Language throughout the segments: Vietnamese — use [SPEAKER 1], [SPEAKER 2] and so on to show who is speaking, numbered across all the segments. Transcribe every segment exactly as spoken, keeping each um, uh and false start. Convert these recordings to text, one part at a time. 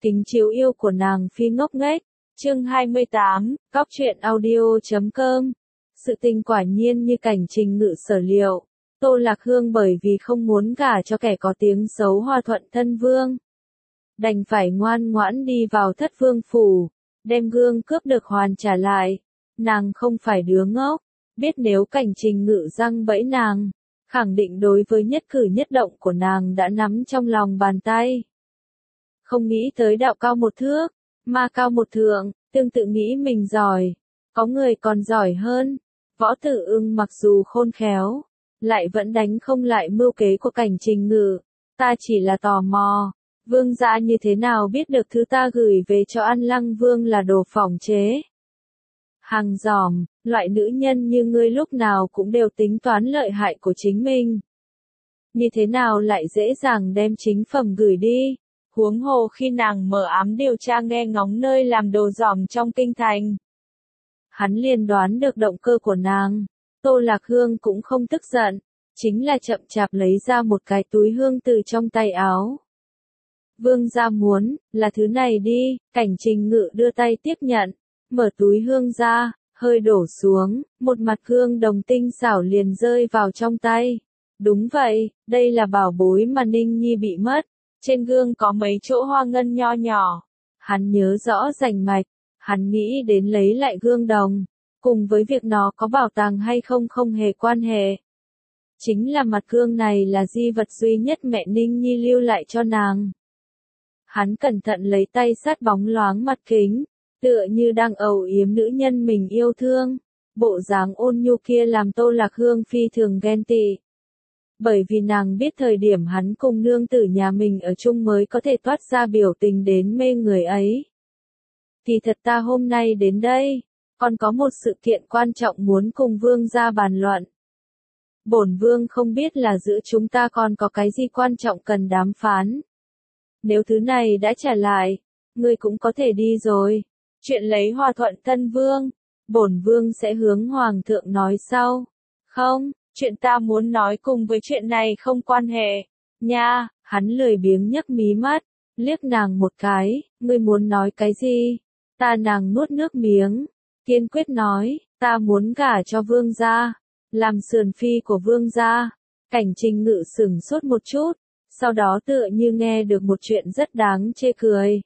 [SPEAKER 1] Kính chiếu yêu của nàng phi ngốc nghếch. Chương hai mươi tám, cóc truyện audio chấm com. Sự tình quả nhiên như Cảnh Trình Ngự sở liệu. Tô Lạc Hương bởi vì không muốn gả cho kẻ có tiếng xấu Hoa Thuận thân vương, đành phải ngoan ngoãn đi vào Thất Vương phủ, đem gương cướp được hoàn trả lại. Nàng không phải đứa ngốc, biết nếu Cảnh Trình Ngự răng bẫy nàng, khẳng định đối với nhất cử nhất động của nàng đã nắm trong lòng bàn tay. Không nghĩ tới đạo cao một thước, ma cao một thượng, tương tự nghĩ mình giỏi, có người còn giỏi hơn. Võ Tử Ưng mặc dù khôn khéo, lại vẫn đánh không lại mưu kế của Cảnh Trình Ngự. Ta chỉ là tò mò, vương gia như thế nào biết được thứ ta gửi về cho An Lăng Vương là đồ phỏng chế? Hàng giòm, loại nữ nhân như ngươi lúc nào cũng đều tính toán lợi hại của chính mình. Như thế nào lại dễ dàng đem chính phẩm gửi đi? Huống hồ khi nàng mở ám điều tra nghe ngóng nơi làm đồ giòm trong kinh thành, hắn liền đoán được động cơ của nàng. Tô Lạc Hương cũng không tức giận, chính là chậm chạp lấy ra một cái túi hương từ trong tay áo. Vương gia muốn, là thứ này đi. Cảnh Trình Ngự đưa tay tiếp nhận, mở túi hương ra, hơi đổ xuống, một mặt hương đồng tinh xảo liền rơi vào trong tay. Đúng vậy, đây là bảo bối mà Ninh Nhi bị mất. Trên gương có mấy chỗ hoa ngân nho nhỏ. Hắn nhớ rõ rành mạch, hắn nghĩ đến lấy lại gương đồng, cùng với việc nó có bảo tàng hay không không hề quan hệ. Chính là mặt gương này là di vật duy nhất mẹ Ninh Nhi lưu lại cho nàng. Hắn cẩn thận lấy tay sát bóng loáng mặt kính, tựa như đang âu yếm nữ nhân mình yêu thương. Bộ dáng ôn nhu kia làm Tô Lạc Hương phi thường ghen tị. Bởi vì nàng biết thời điểm hắn cùng nương tử nhà mình ở chung mới có thể toát ra biểu tình đến mê người ấy. Thì thật ta hôm nay đến đây, còn có một sự kiện quan trọng muốn cùng vương gia bàn luận. Bổn vương không biết là giữa chúng ta còn có cái gì quan trọng cần đàm phán. Nếu thứ này đã trả lại, ngươi cũng có thể đi rồi. Chuyện lấy Hoa Thuận thân vương, bổn vương sẽ hướng hoàng thượng nói sau. Không, chuyện ta muốn nói cùng với chuyện này không quan hệ. Nha, hắn lười biếng nhấc mí mắt, liếc nàng một cái, ngươi muốn nói cái gì? Ta nàng nuốt nước miếng, kiên quyết nói, ta muốn gả cho vương gia, làm sườn phi của vương gia. Cảnh Trình Ngự sửng sốt một chút, sau đó tựa như nghe được một chuyện rất đáng chê cười.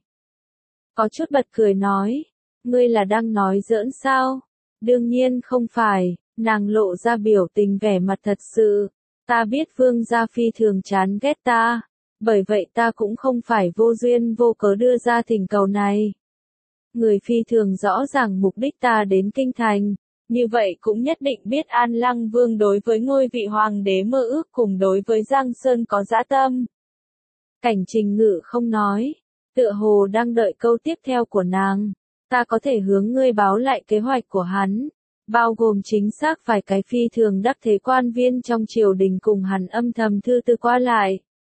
[SPEAKER 1] Có chút bật cười nói, ngươi là đang nói giỡn sao? Đương nhiên không phải, nàng lộ ra biểu tình vẻ mặt thật sự. Ta biết vương gia phi thường chán ghét ta, bởi vậy ta cũng không phải vô duyên vô cớ đưa ra thỉnh cầu này. Người phi thường rõ ràng mục đích ta đến kinh thành, như vậy cũng nhất định biết An Lăng Vương đối với ngôi vị hoàng đế mơ ước cùng đối với Giang Sơn có dã tâm. Cảnh Trình Ngự không nói, tựa hồ đang đợi câu tiếp theo của nàng. Ta có thể hướng ngươi báo lại kế hoạch của hắn, bao gồm chính xác vài cái phi thường đắc thế quan viên trong triều đình cùng hắn âm thầm thư từ qua lại.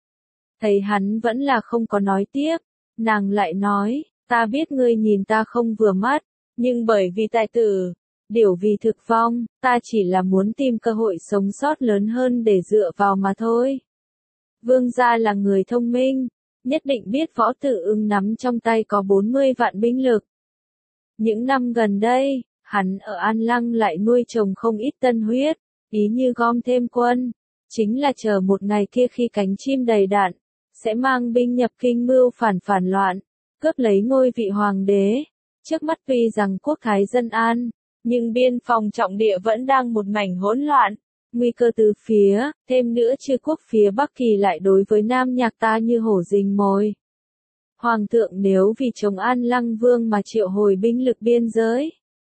[SPEAKER 1] Thấy hắn vẫn là không có nói tiếp, nàng lại nói, ta biết ngươi nhìn ta không vừa mắt, nhưng bởi vì tài tử, điểu vì thực vong, ta chỉ là muốn tìm cơ hội sống sót lớn hơn để dựa vào mà thôi. Vương gia là người thông minh, nhất định biết Võ Tử Ưng nắm trong tay có bốn mươi vạn binh lực. Những năm gần đây, hắn ở An Lăng lại nuôi trồng không ít tân huyết, ý như gom thêm quân, chính là chờ một ngày kia khi cánh chim đầy đạn, sẽ mang binh nhập kinh mưu phản phản loạn, cướp lấy ngôi vị hoàng đế. Trước mắt tuy rằng quốc thái dân an, nhưng biên phòng trọng địa vẫn đang một mảnh hỗn loạn, nguy cơ từ phía, thêm nữa chư quốc phía Bắc Kỳ lại đối với Nam Nhạc ta như hổ rình mồi. Hoàng thượng nếu vì chống An Lăng Vương mà triệu hồi binh lực biên giới,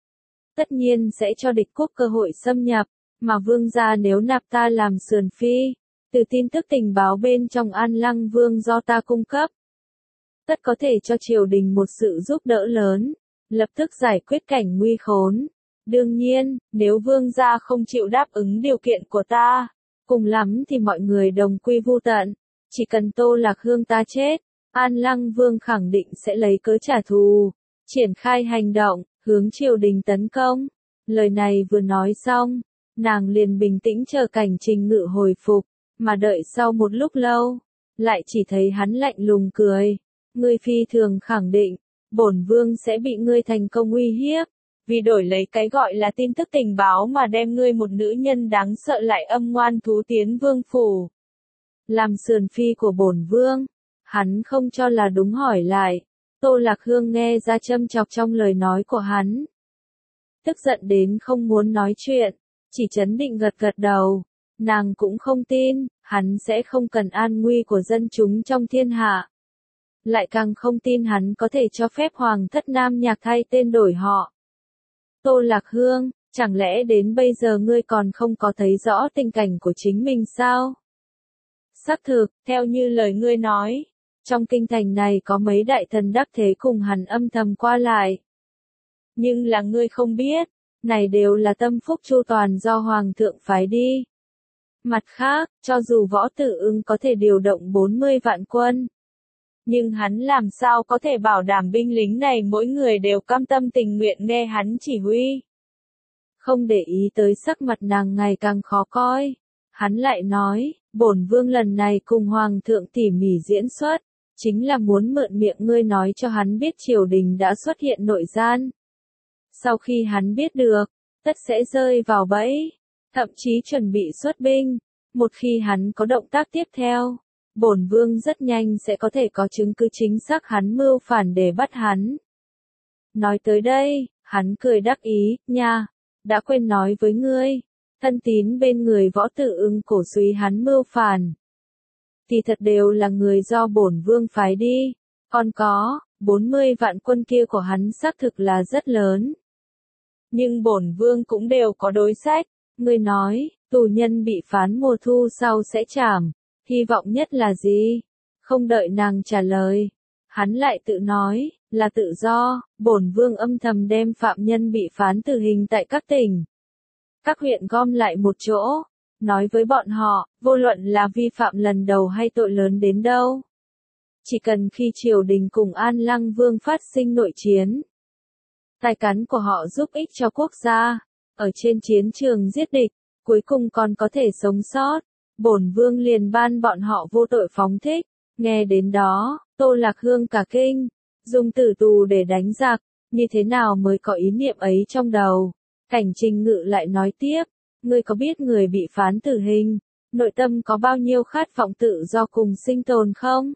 [SPEAKER 1] tất nhiên sẽ cho địch quốc cơ hội xâm nhập, mà vương gia nếu nạp ta làm sườn phi, từ tin tức tình báo bên trong An Lăng Vương do ta cung cấp, tất có thể cho triều đình một sự giúp đỡ lớn, lập tức giải quyết cảnh nguy khốn. Đương nhiên, nếu vương gia không chịu đáp ứng điều kiện của ta, cùng lắm thì mọi người đồng quy vu tận, chỉ cần Tô Lạc Hương ta chết, An Lăng Vương khẳng định sẽ lấy cớ trả thù, triển khai hành động, hướng triều đình tấn công. Lời này vừa nói xong, nàng liền bình tĩnh chờ Cảnh Trình Ngự hồi phục, mà đợi sau một lúc lâu, lại chỉ thấy hắn lạnh lùng cười. ngươi phi thường khẳng định, bổn vương sẽ bị ngươi thành công uy hiếp, vì đổi lấy cái gọi là tin tức tình báo mà đem ngươi một nữ nhân đáng sợ lại âm ngoan thú tiến vương phủ. Làm sườn phi của bổn vương, hắn không cho là đúng hỏi lại. Tô Lạc Hương nghe ra châm chọc trong lời nói của hắn. Tức giận đến không muốn nói chuyện, chỉ trấn định gật gật đầu. Nàng cũng không tin, hắn sẽ không cần an nguy của dân chúng trong thiên hạ. Lại càng không tin hắn có thể cho phép Hoàng thất Nam Nhạc thay tên đổi họ. Tô Lạc Hương, chẳng lẽ đến bây giờ ngươi còn không có thấy rõ tình cảnh của chính mình sao? Xác thực, theo như lời ngươi nói, trong kinh thành này có mấy đại thần đắc thế cùng hắn âm thầm qua lại. Nhưng là ngươi không biết, này đều là tâm phúc chu toàn do Hoàng thượng phái đi. Mặt khác, cho dù Võ Tử Ưng có thể điều động bốn mươi vạn quân, nhưng hắn làm sao có thể bảo đảm binh lính này mỗi người đều cam tâm tình nguyện nghe hắn chỉ huy. Không để ý tới sắc mặt nàng ngày càng khó coi, hắn lại nói, bổn vương lần này cùng Hoàng thượng tỉ mỉ diễn xuất, chính là muốn mượn miệng ngươi nói cho hắn biết triều đình đã xuất hiện nội gian. Sau khi hắn biết được, tất sẽ rơi vào bẫy, thậm chí chuẩn bị xuất binh. Một khi hắn có động tác tiếp theo, bổn vương rất nhanh sẽ có thể có chứng cứ chính xác hắn mưu phản để bắt hắn. Nói tới đây, hắn cười đắc ý, nha, đã quên nói với ngươi, thân tín bên người Võ Tử Ưng cổ suý hắn mưu phản. Thì thật đều là người do bổn vương phái đi, còn có, bốn mươi vạn quân kia của hắn xác thực là rất lớn. Nhưng bổn vương cũng đều có đối sách, ngươi nói, tù nhân bị phán mùa thu sau sẽ trảm, hy vọng nhất là gì? Không đợi nàng trả lời, hắn lại tự nói, là tự do, bổn vương âm thầm đem phạm nhân bị phán tử hình tại các tỉnh, các huyện gom lại một chỗ, nói với bọn họ, vô luận là vi phạm lần đầu hay tội lớn đến đâu. Chỉ cần khi triều đình cùng An Lăng Vương phát sinh nội chiến, tài cán của họ giúp ích cho quốc gia, ở trên chiến trường giết địch, cuối cùng còn có thể sống sót, bổn vương liền ban bọn họ vô tội phóng thích. Nghe đến đó, Tô Lạc Hương cả kinh, dùng tử tù để đánh giặc, như thế nào mới có ý niệm ấy trong đầu. Cảnh Trình Ngự lại nói tiếp, ngươi có biết người bị phán tử hình, nội tâm có bao nhiêu khát vọng tự do cùng sinh tồn không?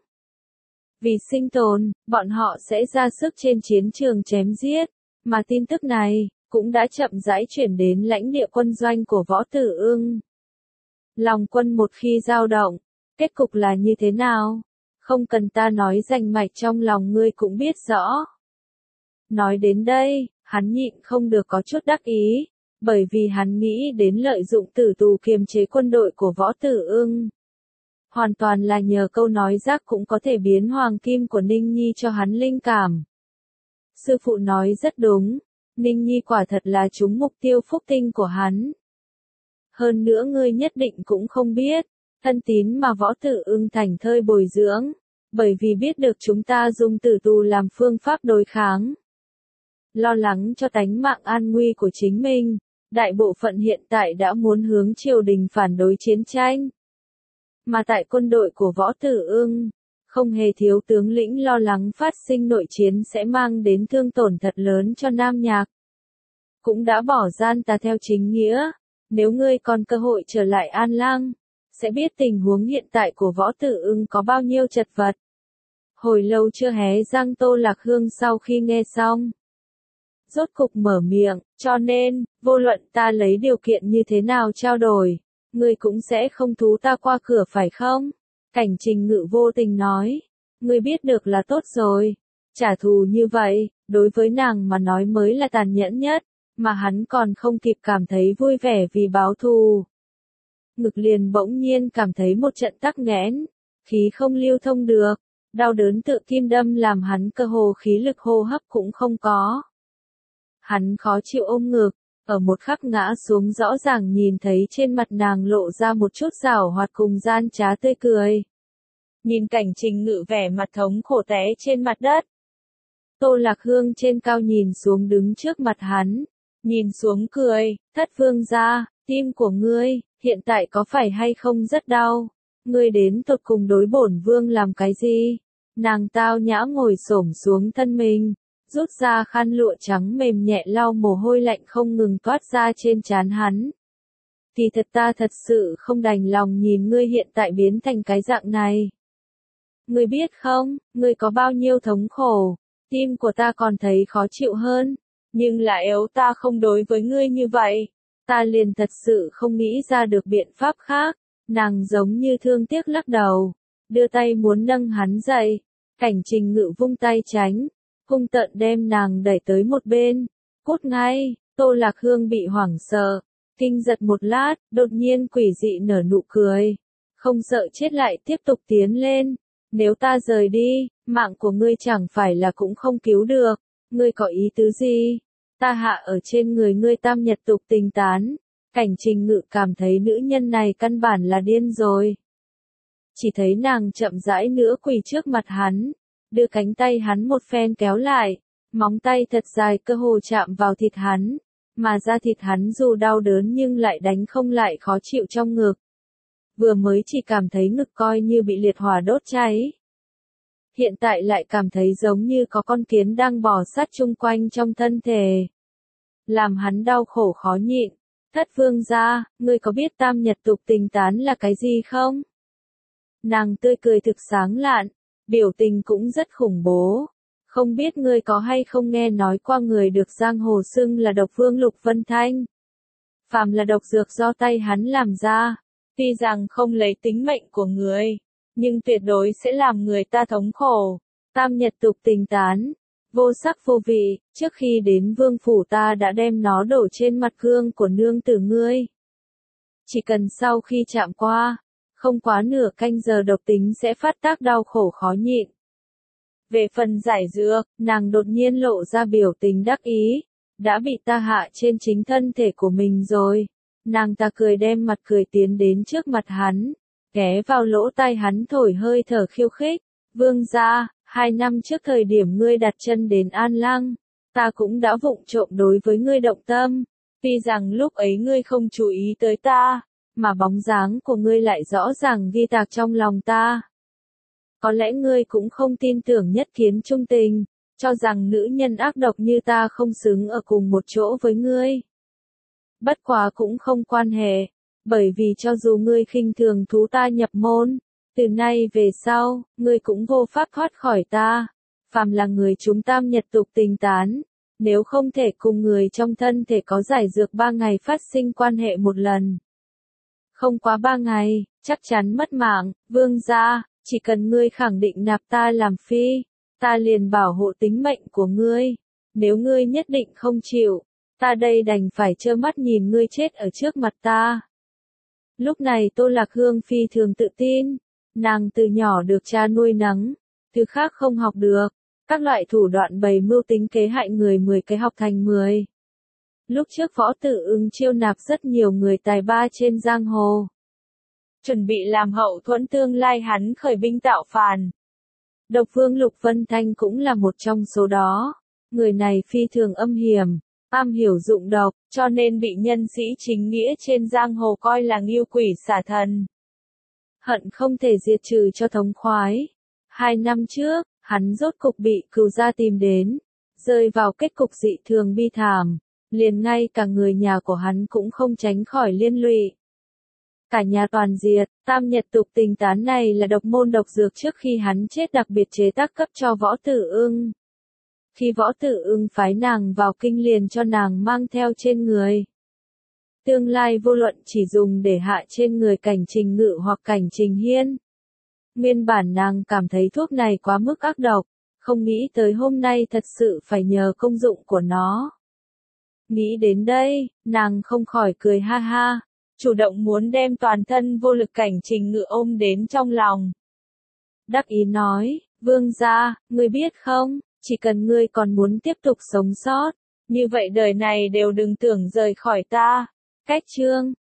[SPEAKER 1] Vì sinh tồn, bọn họ sẽ ra sức trên chiến trường chém giết, mà tin tức này cũng đã chậm rãi chuyển đến lãnh địa quân doanh của Võ Tử Ưng. Lòng quân một khi dao động, kết cục là như thế nào? Không cần ta nói rành mạch, trong lòng ngươi cũng biết rõ. Nói đến đây, hắn nhịn không được có chút đắc ý, bởi vì hắn nghĩ đến lợi dụng tử tù kiềm chế quân đội của Võ Tử Ưng. Hoàn toàn là nhờ câu nói rác cũng có thể biến hoàng kim của Ninh Nhi cho hắn linh cảm. Sư phụ nói rất đúng, Ninh Nhi quả thật là trúng mục tiêu phúc tinh của hắn. Hơn nữa ngươi nhất định cũng không biết, thân tín mà Võ Tử Ưng thành thơi bồi dưỡng, bởi vì biết được chúng ta dùng tử tù làm phương pháp đối kháng. Lo lắng cho tánh mạng an nguy của chính mình, đại bộ phận hiện tại đã muốn hướng triều đình phản đối chiến tranh. Mà tại quân đội của Võ Tử Ưng, không hề thiếu tướng lĩnh lo lắng phát sinh nội chiến sẽ mang đến thương tổn thật lớn cho Nam Nhạc. Cũng đã bỏ gian tà theo chính nghĩa, nếu ngươi còn cơ hội trở lại An Lăng, sẽ biết tình huống hiện tại của Võ Tử Ưng có bao nhiêu chật vật. Hồi lâu chưa hé răng Tô Lạc Hương sau khi nghe xong, rốt cục mở miệng, cho nên, vô luận ta lấy điều kiện như thế nào trao đổi, ngươi cũng sẽ không thú ta qua cửa phải không? Cảnh Trình Ngự vô tình nói, ngươi biết được là tốt rồi, trả thù như vậy, đối với nàng mà nói mới là tàn nhẫn nhất, mà hắn còn không kịp cảm thấy vui vẻ vì báo thù. Ngực liền bỗng nhiên cảm thấy một trận tắc nghẽn, khí không lưu thông được, đau đớn tựa kim đâm làm hắn cơ hồ khí lực hô hấp cũng không có. Hắn khó chịu ôm ngực, ở một khắc ngã xuống rõ ràng nhìn thấy trên mặt nàng lộ ra một chút giảo hoạt cùng gian trá tươi cười. Nhìn Cảnh Trình Ngự vẻ mặt thống khổ té trên mặt đất. Tô Lạc Hương trên cao nhìn xuống đứng trước mặt hắn, nhìn xuống cười, thất vương gia, tim của ngươi, hiện tại có phải hay không rất đau, ngươi đến tột cùng đối bổn vương làm cái gì? Nàng tao nhã ngồi xổm xuống thân mình, rút ra khăn lụa trắng mềm nhẹ lau mồ hôi lạnh không ngừng toát ra trên trán hắn. Thì thật ta thật sự không đành lòng nhìn ngươi hiện tại biến thành cái dạng này. Ngươi biết không, ngươi có bao nhiêu thống khổ, tim của ta còn thấy khó chịu hơn, nhưng là nếu ta không đối với ngươi như vậy, ta liền thật sự không nghĩ ra được biện pháp khác. Nàng giống như thương tiếc lắc đầu, đưa tay muốn nâng hắn dậy, Cảnh Trình Ngự vung tay tránh, hung tợn đem nàng đẩy tới một bên, cút ngay. Tô Lạc Hương bị hoảng sợ, kinh giật một lát, đột nhiên quỷ dị nở nụ cười, không sợ chết lại tiếp tục tiến lên. Nếu ta rời đi, mạng của ngươi chẳng phải là cũng không cứu được, ngươi có ý tứ gì? Ta hạ ở trên người ngươi tam nhật tục tình tán. Cảnh Trình Ngự cảm thấy nữ nhân này căn bản là điên rồi. Chỉ thấy nàng chậm rãi nữa quỳ trước mặt hắn, đưa cánh tay hắn một phen kéo lại, móng tay thật dài cơ hồ chạm vào thịt hắn, mà da thịt hắn dù đau đớn nhưng lại đánh không lại khó chịu trong ngực. Vừa mới chỉ cảm thấy ngực coi như bị liệt hỏa đốt cháy. Hiện tại lại cảm thấy giống như có con kiến đang bò sát chung quanh trong thân thể. Làm hắn đau khổ khó nhịn. Thất vương gia, ngươi có biết tam nhật tục tình tán là cái gì không? Nàng tươi cười thực sáng lạn, biểu tình cũng rất khủng bố. Không biết ngươi có hay không nghe nói qua người được giang hồ xưng là độc vương Lục Vân Thanh. Phàm là độc dược do tay hắn làm ra, tuy rằng không lấy tính mệnh của người, nhưng tuyệt đối sẽ làm người ta thống khổ. Tam nhật tục tình tán, vô sắc vô vị, trước khi đến vương phủ ta đã đem nó đổ trên mặt gương của nương tử ngươi. Chỉ cần sau khi chạm qua, không quá nửa canh giờ độc tính sẽ phát tác đau khổ khó nhịn. Về phần giải dược, nàng đột nhiên lộ ra biểu tình đắc ý, đã bị ta hạ trên chính thân thể của mình rồi. Nàng ta cười đem mặt cười tiến đến trước mặt hắn, ghé vào lỗ tai hắn thổi hơi thở khiêu khích. Vương gia, hai năm trước thời điểm ngươi đặt chân đến An Lăng, ta cũng đã vụng trộm đối với ngươi động tâm. Tuy rằng lúc ấy ngươi không chú ý tới ta, mà bóng dáng của ngươi lại rõ ràng ghi tạc trong lòng ta. Có lẽ ngươi cũng không tin tưởng nhất kiến trung tình, cho rằng nữ nhân ác độc như ta không xứng ở cùng một chỗ với ngươi. Bất quá cũng không quan hệ, bởi vì cho dù ngươi khinh thường thú ta nhập môn, từ nay về sau, ngươi cũng vô pháp thoát khỏi ta. Phàm là người chúng tam nhật tục tình tán, nếu không thể cùng người trong thân thể có giải dược ba ngày phát sinh quan hệ một lần. Không quá ba ngày, chắc chắn mất mạng. Vương gia, chỉ cần ngươi khẳng định nạp ta làm phi, ta liền bảo hộ tính mệnh của ngươi. Nếu ngươi nhất định không chịu, ta đây đành phải trơ mắt nhìn ngươi chết ở trước mặt ta. Lúc này Tô Lạc Hương phi thường tự tin, nàng từ nhỏ được cha nuôi nấng, thứ khác không học được, các loại thủ đoạn bày mưu tính kế hại người mười cái học thành mười. Lúc trước Võ Tử Ưng chiêu nạp rất nhiều người tài ba trên giang hồ, chuẩn bị làm hậu thuẫn tương lai hắn khởi binh tạo phản. Độc vương Lục Vân Thanh cũng là một trong số đó. Người này phi thường âm hiểm, am hiểu dụng độc, cho nên bị nhân sĩ chính nghĩa trên giang hồ coi là ngưu quỷ xả thần. Hận không thể diệt trừ cho thống khoái. Hai năm trước, hắn rốt cục bị cừu gia tìm đến, rơi vào kết cục dị thường bi thảm, liền ngay cả người nhà của hắn cũng không tránh khỏi liên lụy. Cả nhà toàn diệt. Tam nhật tục tình tán này là độc môn độc dược trước khi hắn chết đặc biệt chế tác cấp cho Võ Tử Ưng. Khi Võ Tử Ưng phái nàng vào kinh liền cho nàng mang theo trên người. Tương lai vô luận chỉ dùng để hạ trên người Cảnh Trình Ngự hoặc Cảnh Trình Hiên. Nguyên bản nàng cảm thấy thuốc này quá mức ác độc, không nghĩ tới hôm nay thật sự phải nhờ công dụng của nó. Nghĩ đến đây, nàng không khỏi cười ha ha, chủ động muốn đem toàn thân vô lực Cảnh Trình Ngự ôm đến trong lòng. Đắc ý nói, vương gia, ngươi biết không, chỉ cần ngươi còn muốn tiếp tục sống sót, như vậy đời này đều đừng tưởng rời khỏi ta. Cách chương